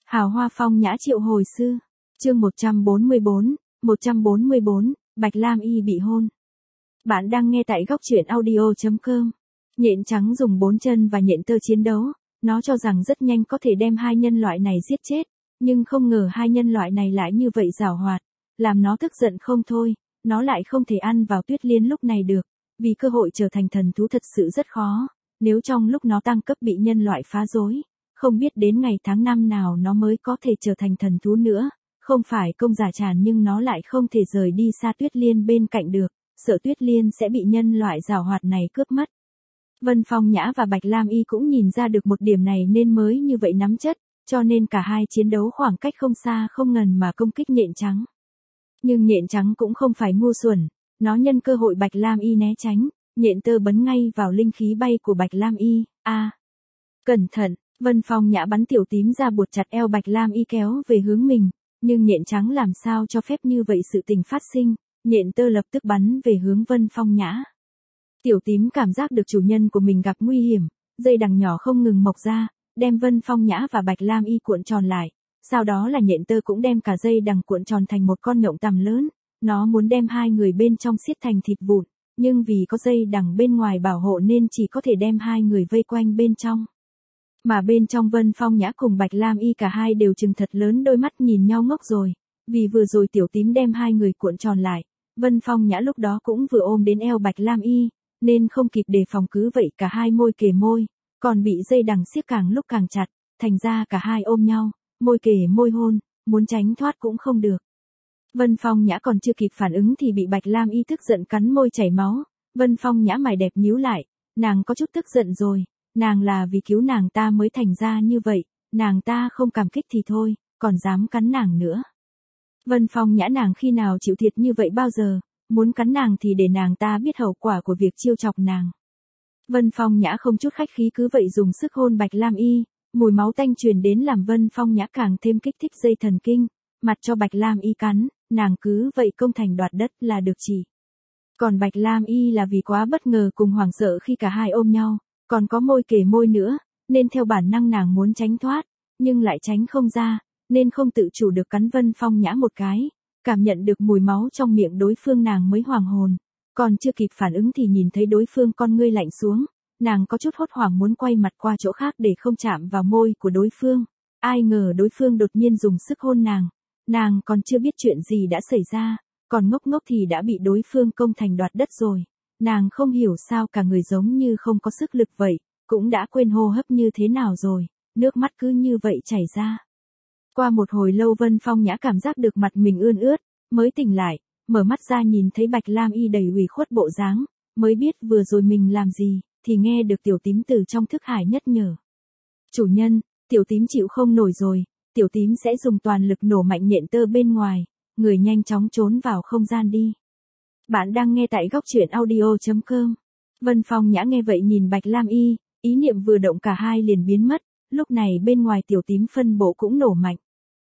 Hào hoa phong nhã triệu hồi sư. Chương 144, Bạch Lam Y bị hôn. Bạn đang nghe tại góc truyện audio.com. Nhện trắng dùng 4 chân và nhện tơ chiến đấu, nó cho rằng rất nhanh có thể đem hai nhân loại này giết chết, nhưng không ngờ hai nhân loại này lại như vậy giảo hoạt, làm nó tức giận không thôi, nó lại không thể ăn vào Tuyết Liên lúc này được, vì cơ hội trở thành thần thú thật sự rất khó, nếu trong lúc nó tăng cấp bị nhân loại phá rối, không biết đến ngày tháng năm nào nó mới có thể trở thành thần thú nữa, không phải công giả tràn nhưng nó lại không thể rời đi xa Tuyết Liên bên cạnh được, sợ Tuyết Liên sẽ bị nhân loại giảo hoạt này cướp mất. Vân Phong Nhã và Bạch Lam Y cũng nhìn ra được một điểm này nên mới như vậy nắm chất, cho nên cả hai chiến đấu khoảng cách không xa không ngần mà công kích nhện trắng. Nhưng nhện trắng cũng không phải ngu xuẩn, nó nhân cơ hội Bạch Lam Y né tránh, nhện tơ bấn ngay vào linh khí bay của Bạch Lam Y. Cẩn thận, Vân Phong Nhã bắn tiểu tím ra buộc chặt eo Bạch Lam Y kéo về hướng mình, nhưng nhện trắng làm sao cho phép như vậy sự tình phát sinh, nhện tơ lập tức bắn về hướng Vân Phong Nhã. Tiểu tím cảm giác được chủ nhân của mình gặp nguy hiểm, dây đằng nhỏ không ngừng mọc ra, đem Vân Phong Nhã và Bạch Lam Y cuộn tròn lại, sau đó là nhện tơ cũng đem cả dây đằng cuộn tròn thành một con nhộng tằm lớn, nó muốn đem hai người bên trong xiết thành thịt vụn, nhưng vì có dây đằng bên ngoài bảo hộ nên chỉ có thể đem hai người vây quanh bên trong. Mà bên trong Vân Phong Nhã cùng Bạch Lam Y cả hai đều trừng thật lớn đôi mắt nhìn nhau ngốc rồi, vì vừa rồi tiểu tím đem hai người cuộn tròn lại, Vân Phong Nhã lúc đó cũng vừa ôm đến eo Bạch Lam Y, nên không kịp đề phòng cứ vậy cả hai môi kề môi, còn bị dây đằng siết càng lúc càng chặt, thành ra cả hai ôm nhau, môi kề môi hôn, muốn tránh thoát cũng không được. Vân Phong Nhã còn chưa kịp phản ứng thì bị Bạch Lam Y tức giận cắn môi chảy máu, Vân Phong Nhã mày đẹp nhíu lại, nàng có chút tức giận rồi, nàng là vì cứu nàng ta mới thành ra như vậy, nàng ta không cảm kích thì thôi, còn dám cắn nàng nữa. Vân Phong Nhã nàng khi nào chịu thiệt như vậy bao giờ, muốn cắn nàng thì để nàng ta biết hậu quả của việc trêu chọc nàng. Vân Phong Nhã không chút khách khí cứ vậy dùng sức hôn Bạch Lam Y, mùi máu tanh truyền đến làm Vân Phong Nhã càng thêm kích thích dây thần kinh, mặt cho Bạch Lam Y cắn, nàng cứ vậy công thành đoạt đất là được chỉ. Còn Bạch Lam Y là vì quá bất ngờ cùng hoảng sợ khi cả hai ôm nhau, còn có môi kề môi nữa, nên theo bản năng nàng muốn tránh thoát, nhưng lại tránh không ra, nên không tự chủ được cắn Vân Phong Nhã một cái, cảm nhận được mùi máu trong miệng đối phương nàng mới hoàng hồn, còn chưa kịp phản ứng thì nhìn thấy đối phương con ngươi lạnh xuống, nàng có chút hốt hoảng muốn quay mặt qua chỗ khác để không chạm vào môi của đối phương, ai ngờ đối phương đột nhiên dùng sức hôn nàng còn chưa biết chuyện gì đã xảy ra, còn ngốc ngốc thì đã bị đối phương công thành đoạt đất rồi, nàng không hiểu sao cả người giống như không có sức lực vậy, cũng đã quên hô hấp như thế nào rồi, nước mắt cứ như vậy chảy ra. Qua một hồi lâu Vân Phong Nhã cảm giác được mặt mình ươn ướt, mới tỉnh lại, mở mắt ra nhìn thấy Bạch Lam Y đầy ủy khuất bộ dáng, mới biết vừa rồi mình làm gì, thì nghe được tiểu tím từ trong thức hải nhắc nhở. Chủ nhân, tiểu tím chịu không nổi rồi, tiểu tím sẽ dùng toàn lực nổ mạnh nhện tơ bên ngoài, người nhanh chóng trốn vào không gian đi. Bạn đang nghe tại góc truyện audio.com. Vân Phong Nhã nghe vậy nhìn Bạch Lam Y, ý niệm vừa động cả hai liền biến mất, lúc này bên ngoài tiểu tím phân bộ cũng nổ mạnh.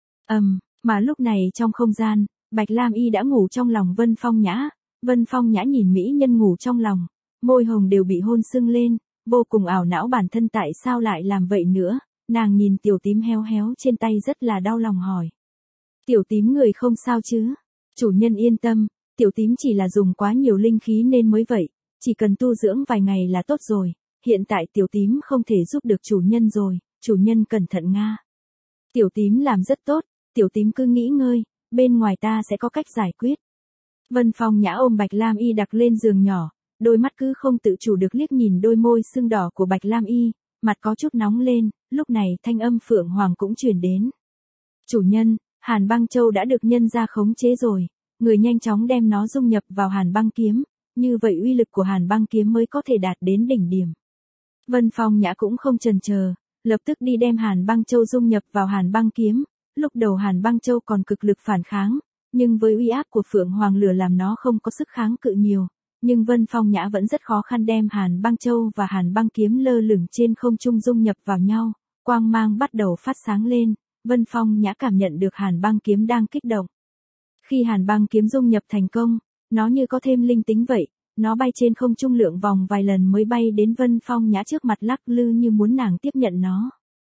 Mà lúc này trong không gian, Bạch Lam Y đã ngủ trong lòng Vân Phong Nhã, Vân Phong Nhã nhìn mỹ nhân ngủ trong lòng, môi hồng đều bị hôn sưng lên, vô cùng ảo não bản thân tại sao lại làm vậy nữa, nàng nhìn tiểu tím héo héo trên tay rất là đau lòng hỏi. Tiểu tím người không sao chứ? Chủ nhân yên tâm, tiểu tím chỉ là dùng quá nhiều linh khí nên mới vậy, chỉ cần tu dưỡng vài ngày là tốt rồi, hiện tại tiểu tím không thể giúp được chủ nhân rồi, chủ nhân cẩn thận nga. Tiểu tím làm rất tốt, tiểu tím cứ nghỉ ngơi, bên ngoài ta sẽ có cách giải quyết. Vân Phong Nhã ôm Bạch Lam Y đặt lên giường nhỏ, đôi mắt cứ không tự chủ được liếc nhìn đôi môi sưng đỏ của Bạch Lam Y, mặt có chút nóng lên, lúc này thanh âm Phượng Hoàng cũng truyền đến. Chủ nhân, Hàn Băng Châu đã được nhân ra khống chế rồi, người nhanh chóng đem nó dung nhập vào Hàn Băng Kiếm, như vậy uy lực của Hàn Băng Kiếm mới có thể đạt đến đỉnh điểm. Vân Phong Nhã cũng không chần chờ, lập tức đi đem Hàn Băng Châu dung nhập vào Hàn Băng Kiếm, lúc đầu Hàn Băng Châu còn cực lực phản kháng, nhưng với uy áp của Phượng Hoàng lửa làm nó không có sức kháng cự nhiều, nhưng Vân Phong Nhã vẫn rất khó khăn đem Hàn Băng Châu và Hàn Băng Kiếm lơ lửng trên không trung dung nhập vào nhau, quang mang bắt đầu phát sáng lên, Vân Phong Nhã cảm nhận được Hàn Băng Kiếm đang kích động. Khi Hàn Băng Kiếm dung nhập thành công, nó như có thêm linh tính vậy, nó bay trên không trung lượn vòng vài lần mới bay đến Vân Phong Nhã trước mặt lắc lư như muốn nàng tiếp nhận nó.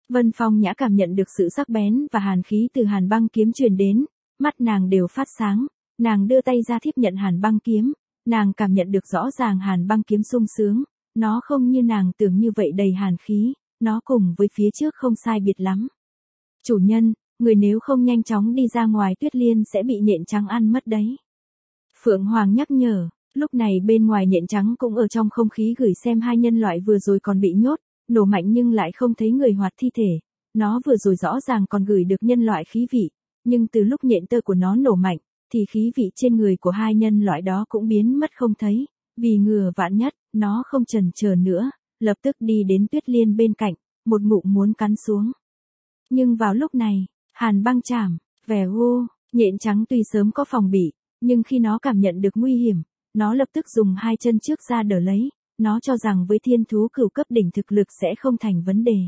Vân Phong Nhã cảm nhận được sự sắc bén và hàn khí từ hàn băng kiếm truyền đến, mắt nàng đều phát sáng, nàng đưa tay ra tiếp nhận hàn băng kiếm, nàng cảm nhận được rõ ràng hàn băng kiếm sung sướng, nó không như nàng tưởng như vậy đầy hàn khí, nó cùng với phía trước không sai biệt lắm. Chủ nhân, người nếu không nhanh chóng đi ra ngoài Tuyết Liên sẽ bị nhện trắng ăn mất đấy. Phượng Hoàng nhắc nhở, lúc này bên ngoài nhện trắng cũng ở trong không khí gửi xem hai nhân loại vừa rồi còn bị nhốt, nổ mạnh nhưng lại không thấy người hoạt thi thể. Nó vừa rồi rõ ràng còn gửi được nhân loại khí vị, nhưng từ lúc nhện tơ của nó nổ mạnh, thì khí vị trên người của hai nhân loại đó cũng biến mất không thấy. Vì ngừa vạn nhất, nó không chần chờ nữa, lập tức đi đến Tuyết Liên bên cạnh, một ngụm muốn cắn xuống. Nhưng vào lúc này, hàn băng chảm, vẻ vô, nhện trắng tuy sớm có phòng bị, nhưng khi nó cảm nhận được nguy hiểm, nó lập tức dùng hai chân trước ra đỡ lấy, nó cho rằng với thiên thú cửu cấp đỉnh thực lực sẽ không thành vấn đề.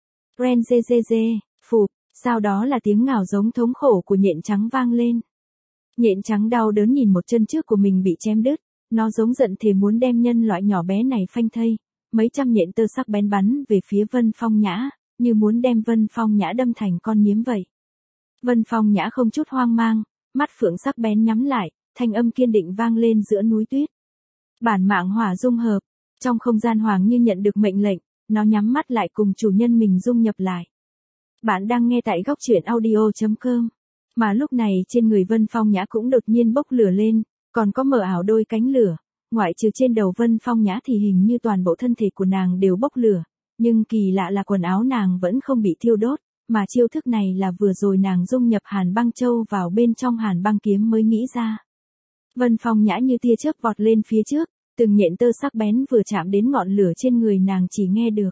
Ren dê dê dê, phụp, sau đó là tiếng ngào giống thống khổ của nhện trắng vang lên. Nhện trắng đau đớn nhìn một chân trước của mình bị chém đứt, nó giống giận thề muốn đem nhân loại nhỏ bé này phanh thây, mấy trăm nhện tơ sắc bén bắn về phía Vân Phong Nhã, như muốn đem Vân Phong Nhã đâm thành con nhím vậy. Vân Phong Nhã không chút hoang mang, mắt phượng sắc bén nhắm lại, thanh âm kiên định vang lên giữa núi tuyết. Bản mạng hỏa dung hợp, trong không gian hoàng như nhận được mệnh lệnh, nó nhắm mắt lại cùng chủ nhân mình dung nhập lại. Bạn đang nghe tại góc truyện audio.com. Mà lúc này trên người Vân Phong Nhã cũng đột nhiên bốc lửa lên, còn có mờ ảo đôi cánh lửa, ngoại trừ trên đầu Vân Phong Nhã thì hình như toàn bộ thân thể của nàng đều bốc lửa, nhưng kỳ lạ là quần áo nàng vẫn không bị thiêu đốt, mà chiêu thức này là vừa rồi nàng dung nhập hàn băng châu vào bên trong hàn băng kiếm mới nghĩ ra. Vân Phong Nhã như tia chớp vọt lên phía trước, từng nhện tơ sắc bén vừa chạm đến ngọn lửa trên người nàng chỉ nghe được.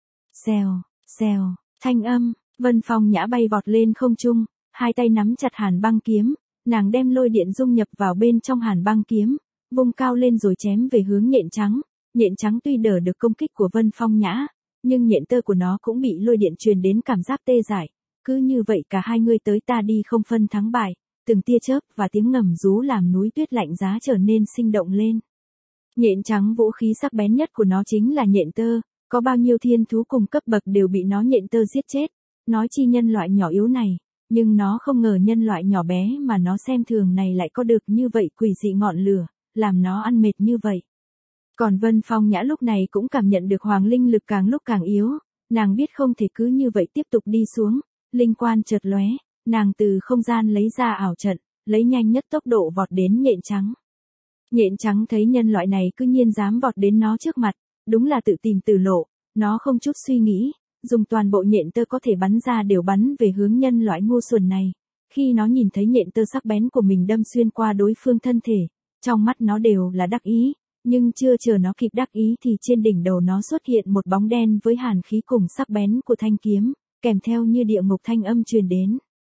Xèo, xèo, thanh âm, Vân Phong Nhã bay vọt lên không trung, hai tay nắm chặt hàn băng kiếm, nàng đem lôi điện dung nhập vào bên trong hàn băng kiếm, vung cao lên rồi chém về hướng nhện trắng. Nhện trắng tuy đỡ được công kích của Vân Phong Nhã, nhưng nhện tơ của nó cũng bị lôi điện truyền đến cảm giác tê dại, cứ như vậy cả hai người tới ta đi không phân thắng bại, từng tia chớp và tiếng ngầm rú làm núi tuyết lạnh giá trở nên sinh động lên. Nhện trắng vũ khí sắc bén nhất của nó chính là nhện tơ, có bao nhiêu thiên thú cùng cấp bậc đều bị nó nhện tơ giết chết, nói chi nhân loại nhỏ yếu này, nhưng nó không ngờ nhân loại nhỏ bé mà nó xem thường này lại có được như vậy quỷ dị ngọn lửa, làm nó ăn mệt như vậy. Còn Vân Phong Nhã lúc này cũng cảm nhận được hoàng linh lực càng lúc càng yếu, nàng biết không thể cứ như vậy tiếp tục đi xuống, linh quan chợt lóe, nàng từ không gian lấy ra ảo trận, lấy nhanh nhất tốc độ vọt đến nhện trắng. Nhện trắng thấy nhân loại này cứ nhiên dám vọt đến nó trước mặt, đúng là tự tìm tử lộ, nó không chút suy nghĩ, dùng toàn bộ nhện tơ có thể bắn ra đều bắn về hướng nhân loại ngu xuẩn này. Khi nó nhìn thấy nhện tơ sắc bén của mình đâm xuyên qua đối phương thân thể, trong mắt nó đều là đắc ý, nhưng chưa chờ nó kịp đắc ý thì trên đỉnh đầu nó xuất hiện một bóng đen với hàn khí cùng sắc bén của thanh kiếm, kèm theo như địa ngục thanh âm truyền đến.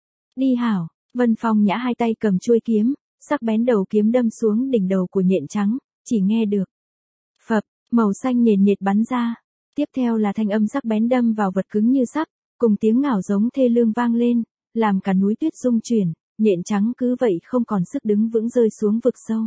Đi hảo, Vân Phong Nhã hai tay cầm chuôi kiếm, sắc bén đầu kiếm đâm xuống đỉnh đầu của nhện trắng, chỉ nghe được phập, màu xanh nhền nhệt bắn ra. Tiếp theo là thanh âm sắc bén đâm vào vật cứng như sắt, cùng tiếng ngảo giống thê lương vang lên, làm cả núi tuyết rung chuyển, nhện trắng cứ vậy không còn sức đứng vững rơi xuống vực sâu.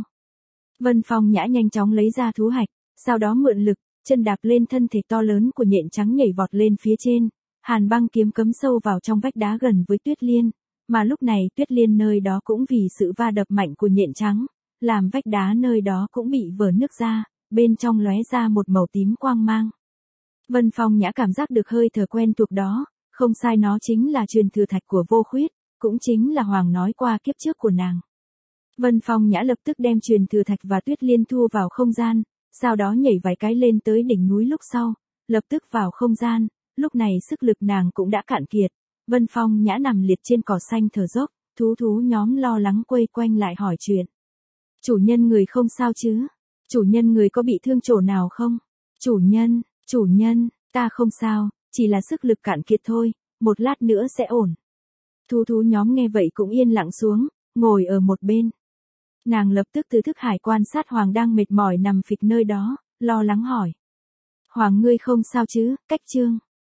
Vân Phong Nhã nhanh chóng lấy ra thú hạch, sau đó mượn lực, chân đạp lên thân thể to lớn của nhện trắng nhảy vọt lên phía trên, hàn băng kiếm cấm sâu vào trong vách đá gần với Tuyết Liên, mà lúc này Tuyết Liên nơi đó cũng vì sự va đập mạnh của nhện trắng, làm vách đá nơi đó cũng bị vỡ nứt ra, bên trong lóe ra một màu tím quang mang. Vân Phong Nhã cảm giác được hơi thở quen thuộc đó, không sai, nó chính là truyền thừa thạch của Vô Khuyết, cũng chính là Hoàng nói qua kiếp trước của nàng. Vân Phong Nhã lập tức đem truyền thừa thạch và Tuyết Liên thu vào không gian, sau đó nhảy vài cái lên tới đỉnh núi lúc sau, lập tức vào không gian, lúc này sức lực nàng cũng đã cạn kiệt. Vân Phong Nhã nằm liệt trên cỏ xanh thở dốc, thú nhóm lo lắng quây quanh lại hỏi chuyện. Chủ nhân người không sao chứ? Chủ nhân người có bị thương chỗ nào không? Chủ nhân, ta không sao, chỉ là sức lực cạn kiệt thôi, một lát nữa sẽ ổn. Thú nhóm nghe vậy cũng yên lặng xuống, ngồi ở một bên. Nàng lập tức từ thức hải quan sát Hoàng đang mệt mỏi nằm phịch nơi đó, lo lắng hỏi. Hoàng ngươi không sao chứ, Cách Trương.